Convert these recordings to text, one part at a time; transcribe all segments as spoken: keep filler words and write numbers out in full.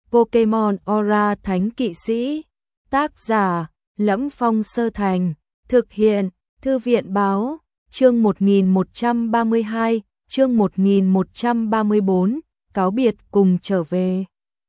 Pokemon Aura Thánh Kỵ Sĩ. Tác giả: Lẫm Phong Sơ Thành. Thực hiện: Thư viện báo. Chương một nghìn một trăm ba mươi hai, chương một nghìn một trăm ba mươi bốn, cáo biệt cùng trở về.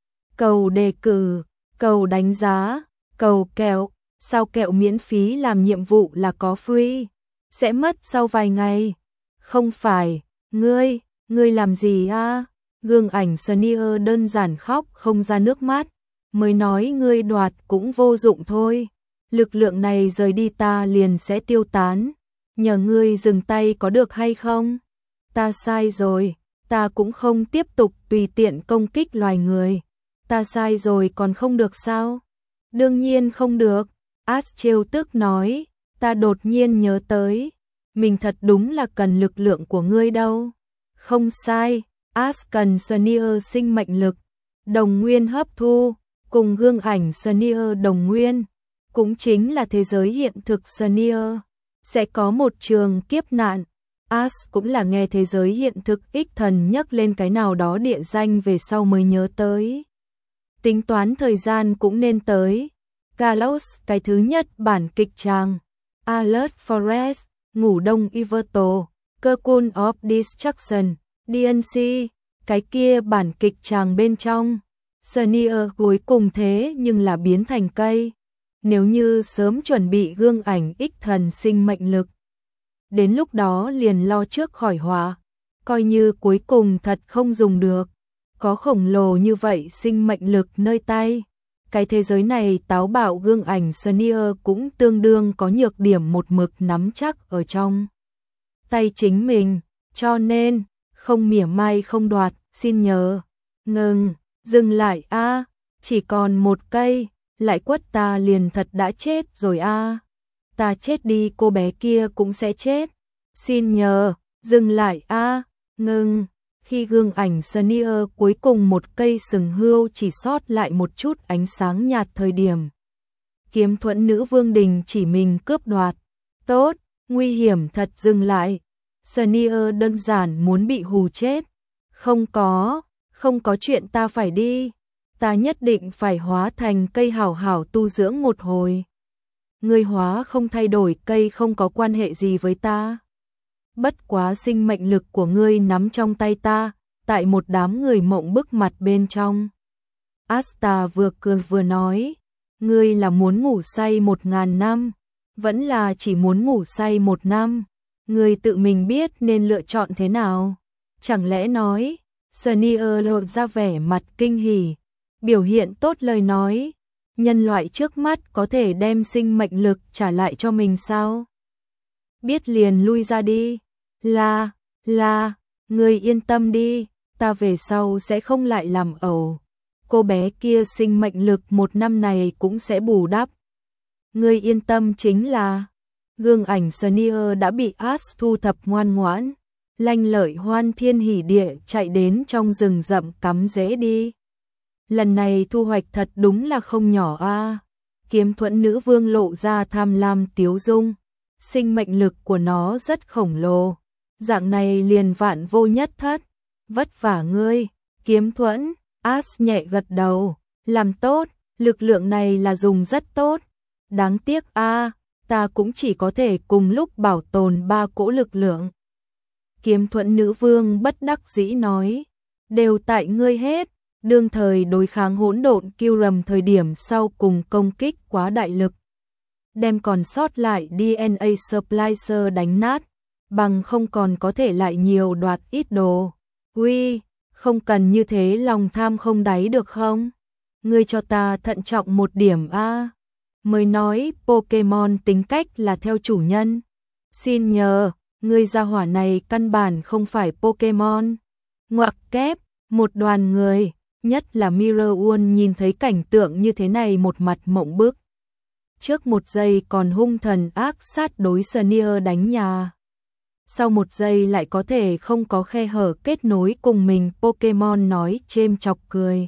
Cầu đề cử, cầu đánh giá, cầu kẹo. Sao kẹo miễn phí làm nhiệm vụ là có free? Sẽ mất sau vài ngày. Không phải, ngươi, ngươi làm gì a? Gương ảnh Sneer đơn giản khóc không ra nước mắt, mới nói ngươi đoạt cũng vô dụng thôi. Lực lượng này rời đi ta liền sẽ tiêu tán. Nhờ ngươi dừng tay có được hay không? Ta sai rồi, ta cũng không tiếp tục tùy tiện công kích loài người. Ta sai rồi còn không được sao? Đương nhiên không được. Ash trêu tức nói, ta đột nhiên nhớ tới, mình thật đúng là cần lực lượng của ngươi đâu. Không sai, Ash cần Sneer sinh mệnh lực, đồng nguyên hấp thu, cùng gương ảnh Sneer đồng nguyên, cũng chính là thế giới hiện thực Sneer. Sẽ có một trường kiếp nạn. Ash cũng là nghe thế giới hiện thực ích thần nhắc lên cái nào đó địa danh về sau mới nhớ tới. Tính toán thời gian cũng nên tới. Kalos, cái thứ nhất bản kịch tràng. Alert Forest, ngủ đông Iverto, Cocoon of Destruction, đê en xê, cái kia bản kịch tràng bên trong. Sneer cuối cùng thế nhưng là biến thành cây. Nếu như sớm chuẩn bị gương ảnh ích thần sinh mệnh lực, đến lúc đó liền lo trước khỏi họa. Coi như cuối cùng thật không dùng được, có khổng lồ như vậy sinh mệnh lực nơi tay. Cái thế giới này táo bạo gương ảnh Sneer cũng tương đương có nhược điểm một mực nắm chắc ở trong tay chính mình, cho nên không mỉa mai không đoạt, xin nhờ. Ngừng, dừng lại a, chỉ còn một cây, lại quất ta liền thật đã chết rồi a. Ta chết đi cô bé kia cũng sẽ chết. Xin nhờ, dừng lại a, ngừng. Khi gương ảnh Sneer cuối cùng một cây sừng hươu chỉ sót lại một chút ánh sáng nhạt thời điểm, Kiếm Thuẫn nữ vương đình chỉ mình cướp đoạt. Tốt, nguy hiểm thật, dừng lại. Sneer đơn giản muốn bị hù chết. Không có, không có chuyện, ta phải đi. Ta nhất định phải hóa thành cây hảo hảo tu dưỡng một hồi. Ngươi hóa không thay đổi cây không có quan hệ gì với ta. Bất quá sinh mệnh lực của ngươi nắm trong tay ta, tại một đám người mộng bức mặt bên trong. Asta vừa cười vừa nói, ngươi là muốn ngủ say một ngàn năm, vẫn là chỉ muốn ngủ say một năm, ngươi tự mình biết nên lựa chọn thế nào. Chẳng lẽ nói, Sneer lộ ra vẻ mặt kinh hỉ, biểu hiện tốt lời nói, nhân loại trước mắt có thể đem sinh mệnh lực trả lại cho mình sao? Biết liền lui ra đi. Là, là, ngươi yên tâm đi, ta về sau sẽ không lại làm ẩu. Cô bé kia sinh mệnh lực một năm này cũng sẽ bù đắp. Ngươi yên tâm chính là, gương ảnh Sneer đã bị Ash thu thập ngoan ngoãn, lanh lợi hoan thiên hỉ địa chạy đến trong rừng rậm cắm rễ đi. Lần này thu hoạch thật đúng là không nhỏ a. Kiếm Thuẫn nữ vương lộ ra tham lam tiếu dung, sinh mệnh lực của nó rất khổng lồ, dạng này liền vạn vô nhất thất. Vất vả ngươi, Kiếm Thuẫn. Ash nhẹ gật đầu, làm tốt, lực lượng này là dùng rất tốt. Đáng tiếc a, ta cũng chỉ có thể cùng lúc bảo tồn ba cỗ lực lượng. Kiếm Thuẫn nữ vương bất đắc dĩ nói, đều tại ngươi hết. Đương thời đối kháng hỗn độn Kyurem thời điểm sau cùng công kích quá đại lực, đem còn sót lại đê en a Splicer đánh nát, bằng không còn có thể lại nhiều đoạt ít đồ. Uy, không cần như thế lòng tham không đáy được không? Ngươi cho ta thận trọng một điểm a. Mới nói Pokemon tính cách là theo chủ nhân. Xin nhờ, ngươi gia hỏa này căn bản không phải Pokemon. Ngoặc kép, một đoàn người, nhất là Miraeon nhìn thấy cảnh tượng như thế này một mặt mộng bức. Trước một giây còn hung thần ác sát đối Sneer đánh nhà, sau một giây lại có thể không có khe hở kết nối cùng mình. Pokemon nói chêm chọc cười.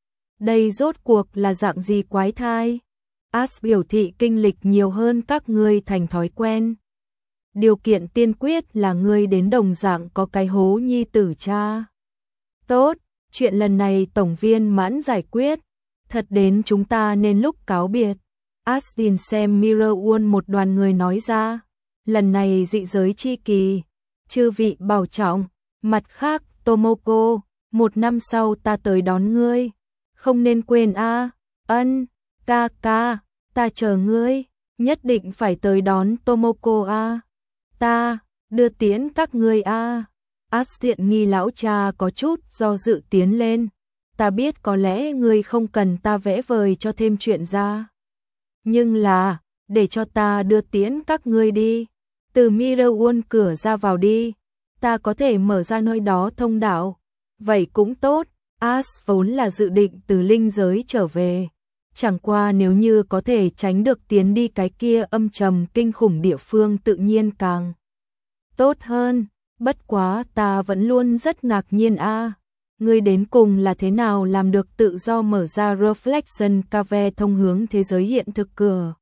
Đây rốt cuộc là dạng gì quái thai? Ash biểu thị kinh lịch nhiều hơn các ngươi thành thói quen. Điều kiện tiên quyết là ngươi đến đồng dạng có cái hố nhi tử cha. Tốt, Chuyện lần này tổng viên mãn giải quyết, thật đến chúng ta nên lúc cáo biệt. Astin xem Mirror World một đoàn người nói ra, lần này dị giới chi kỳ, chư vị bảo trọng, mặt khác Tomoko, một năm sau ta tới đón ngươi, không nên quên a. Ân, ca ca, ta chờ ngươi, nhất định phải tới đón Tomoko a. Ta, đưa tiễn các ngươi a. Astin nghi lão cha có chút do dự tiến lên, ta biết có lẽ ngươi không cần ta vẽ vời cho thêm chuyện ra. Nhưng là, để cho ta đưa tiễn các ngươi đi, từ Mirror World cửa ra vào đi, ta có thể mở ra nơi đó thông đạo. Vậy cũng tốt, As vốn là dự định từ linh giới trở về. Chẳng qua nếu như có thể tránh được tiến đi cái kia âm trầm kinh khủng địa phương tự nhiên càng tốt hơn. Bất quá ta vẫn luôn rất ngạc nhiên a, ngươi đến cùng là thế nào làm được tự do mở ra Reflection Cave thông hướng thế giới hiện thực cửa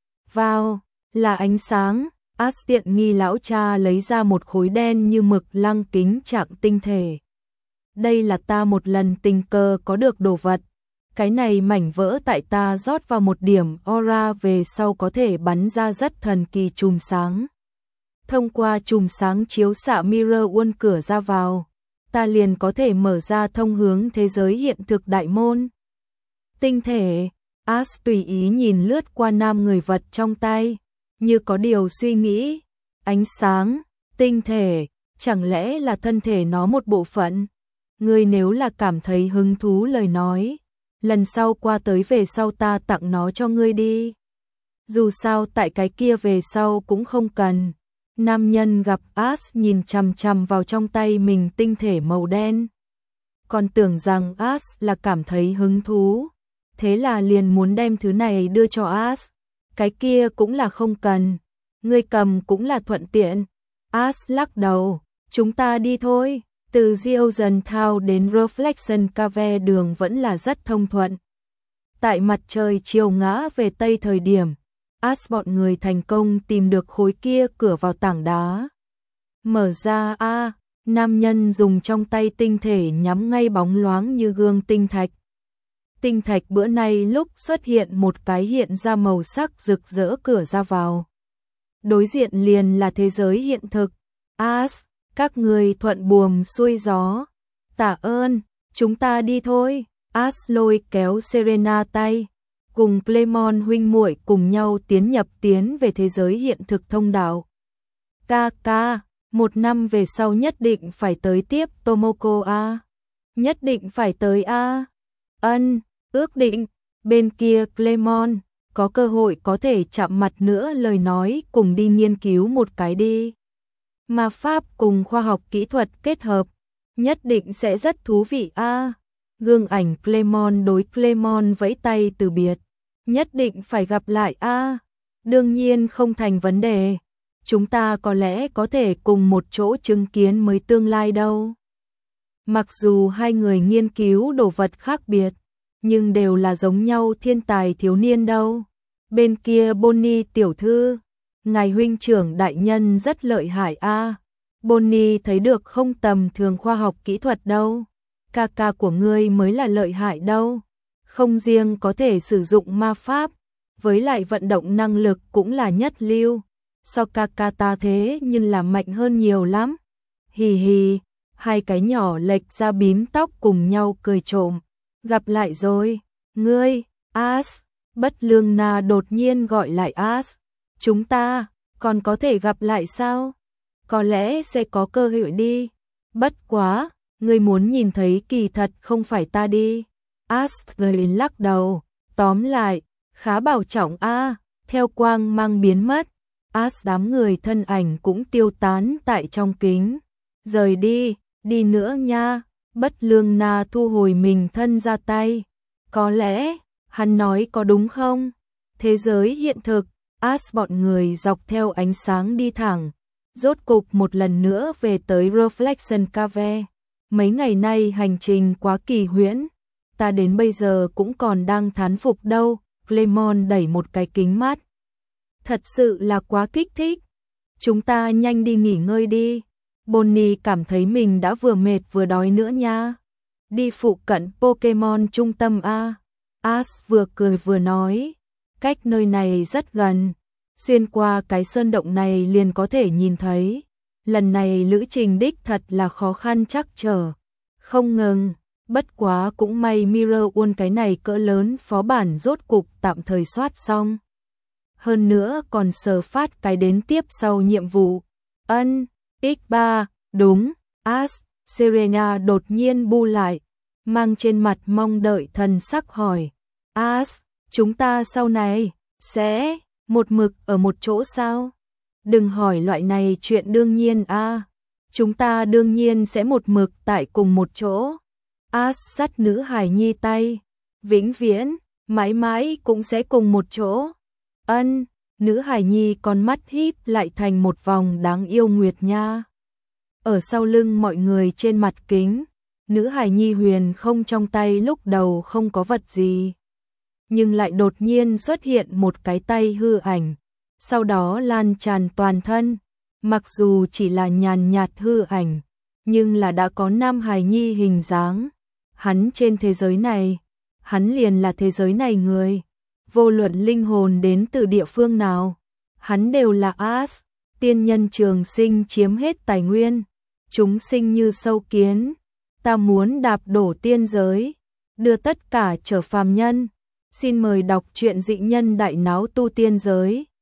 vào, là ánh sáng. As tiện nghi lão cha lấy ra một khối đen như mực lăng kính trạng tinh thể. Đây là ta một lần tình cờ có được đồ vật. Cái này mảnh vỡ tại ta rót vào một điểm aura về sau có thể bắn ra rất thần kỳ chùm sáng. Thông qua chùm sáng chiếu xạ Mirror World cửa ra vào, ta liền có thể mở ra thông hướng thế giới hiện thực đại môn. Tinh thể, As tùy ý nhìn lướt qua nam người vật trong tay, như có điều suy nghĩ. Ánh sáng, tinh thể, chẳng lẽ là thân thể nó một bộ phận? Ngươi nếu là cảm thấy hứng thú lời nói, lần sau qua tới về sau ta tặng nó cho ngươi đi. Dù sao tại cái kia về sau cũng không cần. Nam nhân gặp As nhìn chằm chằm vào trong tay mình tinh thể màu đen. Còn tưởng rằng As là cảm thấy hứng thú, thế là liền muốn đem thứ này đưa cho As. Cái kia cũng là không cần, ngươi cầm cũng là thuận tiện. As lắc đầu, chúng ta đi thôi. Từ Diozan Town đến Reflection Cave đường vẫn là rất thông thuận. Tại mặt trời chiều ngã về tây thời điểm, As bọn người thành công tìm được khối kia cửa vào tảng đá. Mở ra a, nam nhân dùng trong tay tinh thể nhắm ngay bóng loáng như gương tinh thạch. Tinh thạch bữa nay lúc xuất hiện một cái hiện ra màu sắc rực rỡ cửa ra vào. Đối diện liền là thế giới hiện thực. As, các người thuận buồm xuôi gió. Tạ ơn, chúng ta đi thôi. As lôi kéo Serena tay, cùng Clemon huynh muội cùng nhau tiến nhập tiến về thế giới hiện thực thông đạo. Ca ca, một năm về sau nhất định phải tới tiếp Tomoko a. Nhất định phải tới a. Ân, ước định. Bên kia Clemon, có cơ hội có thể chạm mặt nữa lời nói cùng đi nghiên cứu một cái đi. Ma pháp cùng khoa học kỹ thuật kết hợp, nhất định sẽ rất thú vị a. Gương ảnh Clemon đối Clemon vẫy tay từ biệt. Nhất định phải gặp lại a. Đương nhiên không thành vấn đề. Chúng ta có lẽ có thể cùng một chỗ chứng kiến mới tương lai đâu. Mặc dù hai người nghiên cứu đồ vật khác biệt, nhưng đều là giống nhau thiên tài thiếu niên đâu. Bên kia Bonnie tiểu thư, ngài huynh trưởng đại nhân rất lợi hại a. Bonnie thấy được không tầm thường khoa học kỹ thuật đâu. Ca ca của ngươi mới là lợi hại đâu. Không riêng có thể sử dụng ma pháp, với lại vận động năng lực cũng là nhất lưu. So ca ca ta thế nhưng là mạnh hơn nhiều lắm. Hì hì, hai cái nhỏ lệch ra bím tóc cùng nhau cười trộm. Gặp lại rồi, ngươi, As. Bất Lương Na đột nhiên gọi lại As. Chúng ta, còn có thể gặp lại sao? Có lẽ sẽ có cơ hội đi. Bất quá, ngươi muốn nhìn thấy kỳ thật không phải ta đi. As lắc đầu, tóm lại, khá bảo trọng a. Theo quang mang biến mất, As đám người thân ảnh cũng tiêu tán tại trong kính. Rời đi, đi nữa nha. Bất Lương Na thu hồi mình thân ra tay. Có lẽ, hắn nói có đúng không? Thế giới hiện thực, As bọn người dọc theo ánh sáng đi thẳng, rốt cục một lần nữa về tới Reflection Cave. Mấy ngày nay hành trình quá kỳ huyễn, ta đến bây giờ cũng còn đang thán phục đâu. Clemon đẩy một cái kính mắt. Thật sự là quá kích thích. Chúng ta nhanh đi nghỉ ngơi đi. Bonnie cảm thấy mình đã vừa mệt vừa đói nữa nha. đi phụ cận Pokemon trung tâm a. Ash vừa cười vừa nói, cách nơi này rất gần, xuyên qua cái sơn động này liền có thể nhìn thấy. Lần này lữ trình đích thật là khó khăn trắc trở, không ngừng, bất quá cũng may Mirror World cái này cỡ lớn phó bản rốt cục tạm thời soát xong. Hơn nữa còn sờ phát cái đến tiếp sau nhiệm vụ. Ân, ích ba, đúng, Ash, Serena đột nhiên bu lại, mang trên mặt mong đợi thần sắc hỏi. Ash, chúng ta sau này, sẽ, một mực ở một chỗ sao? Đừng hỏi loại này chuyện đương nhiên a. À. Chúng ta đương nhiên sẽ một mực tại cùng một chỗ. Ash dắt nữ hài nhi tay. Vĩnh viễn, mãi mãi cũng sẽ cùng một chỗ. Ân, nữ hài nhi con mắt híp lại thành một vòng đáng yêu nguyệt nha. Ở sau lưng mọi người trên mặt kính, nữ hài nhi huyền không trong tay lúc đầu không có vật gì. Nhưng lại đột nhiên xuất hiện một cái tay hư ảnh, sau đó lan tràn toàn thân, mặc dù chỉ là nhàn nhạt hư ảnh, nhưng là đã có nam hài nhi hình dáng. Hắn trên thế giới này, hắn liền là thế giới này người, vô luận linh hồn đến từ địa phương nào, hắn đều là Ash, tiên nhân trường sinh chiếm hết tài nguyên, chúng sinh như sâu kiến, ta muốn đạp đổ tiên giới, đưa tất cả trở phàm nhân. Xin mời đọc truyện dị nhân đại náo tu tiên giới.